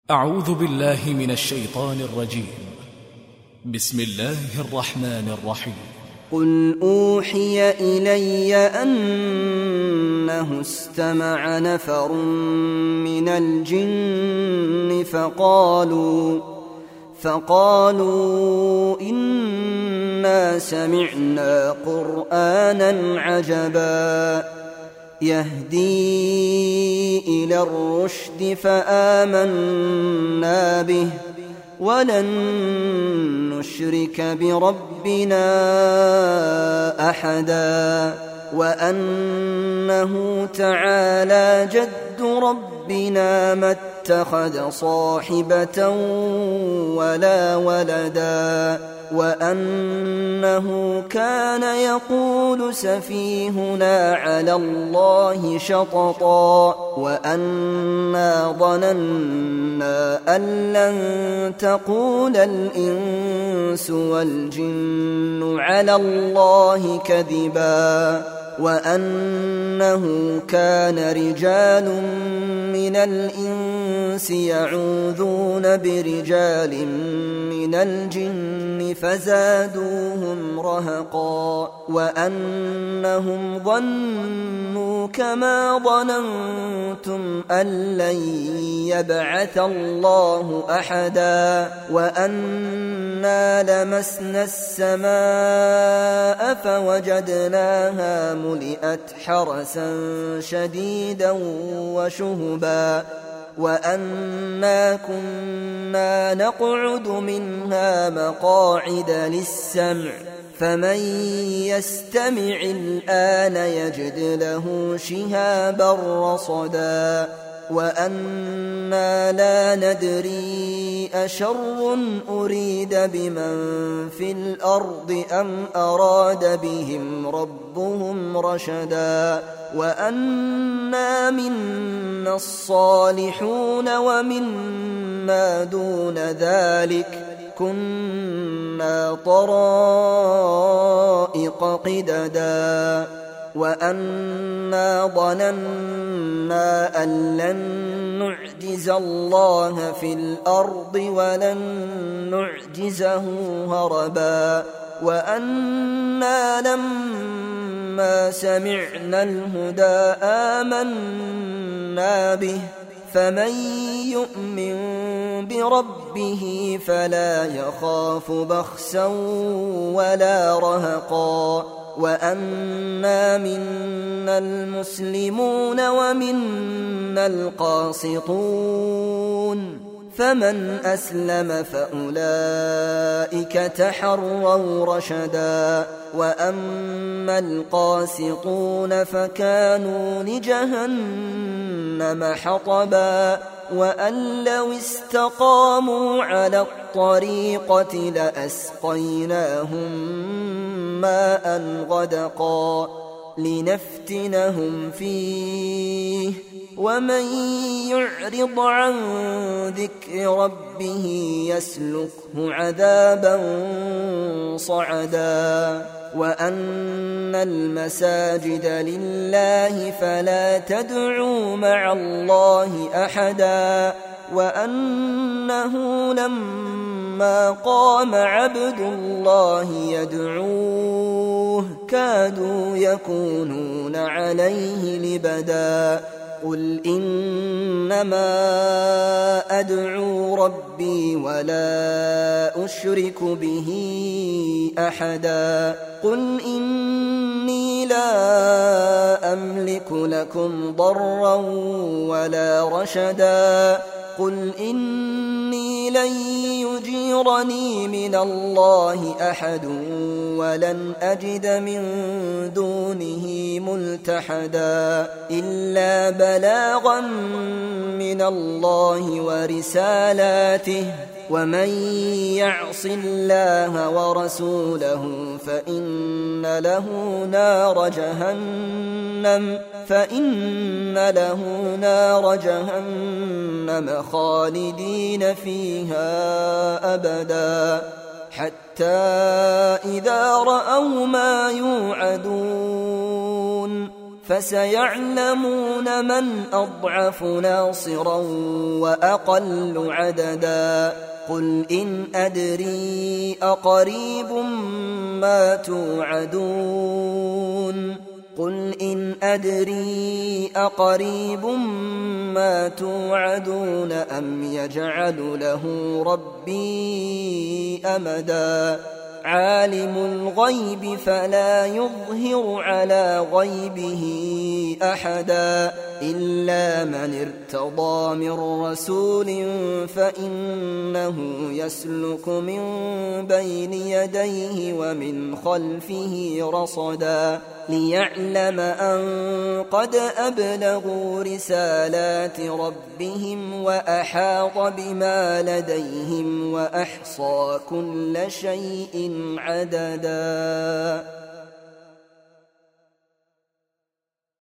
أعوذ بالله من الشيطان الرجيم. بسم الله الرحمن الرحيم. قل أوحي إلي أنه استمع نفر من الجن فقالوا إنا سمعنا قرآنا عجبا يهدي إلى الرشد فآمنا به ولن نشرك بربنا أحدا وأنه تعالى جد ربنا ما اتخذ صاحبة ولا ولدا وأنه كان يقول سفيهنا على الله شططا وأنا ظننا أن لن تقول الإنس والجن على الله كذبا وأنه كان رجال من الإنس يعوذون برجال من الجن فزادوهم رهقا وأنهم ظنوا كما ظننتم أن لن يبعث الله أحدا وأنا لمسنا السماء فوجدناها ملئت حرسا شديدا وشهبا وأنا كنا نقعد منها مقاعد للسمع فمن يستمع الآن يجد له شهابا رصدا وأنا لا ندري أشر أريد بمن في الأرض أم أراد بهم ربهم رشدا وأنا منا الصالحون ومنا دون ذلك كنا طرائق قددا وأنا ظننا أن لن نعجز الله في الأرض ولن نعجزه هربا وأنا لما سمعنا الهدى آمنا به فمن يؤمن بربه فلا يخاف بخسا ولا رهقا وأنا منا المسلمون ومنا القاسطون فمن أسلم فأولئك تحروا رشدا وأما القاسطون فكانوا لجهنم حطبا وأن لو استقاموا على الطريقة لأسقيناهم ماء غدقا لنفتنهم فيه ومن يعرض عن ذكر ربه يسلكه عذابا صعدا وأن المساجد لله فلا تدعوا مع الله أحدا وأنه لما قام عبد الله يدعوه كادوا يكونون عليه لبدا قل إنما أدعو ربي ولا أشرك به أحدا قل إني لا أملك لكم ضرا ولا رشدا قل إني لن يجيرني من الله أحد ولن أجد من دونه ملتحدا إلا بلاغا من الله ورسالاته ومن يعص الله ورسوله فإن له نار جهنم خالدين فيها أبدا حتى إذا رأوا ما يوعدون فسيعلمون من أضعف ناصرا وأقل عددا قل إن أدري أقريب ما توعدون قل إن أدري أقريب ما توعدون أم يجعل له ربي أمدا عالم الغيب فلا يظهر على غيبه أحدا إلا من ارتضى من رسول فإنه يسلك من بين يديه ومن خلفه رصدا ليعلم أن قد أبلغوا رسالات ربهم وأحاط بما لديهم وأحصى كل شيء عددا.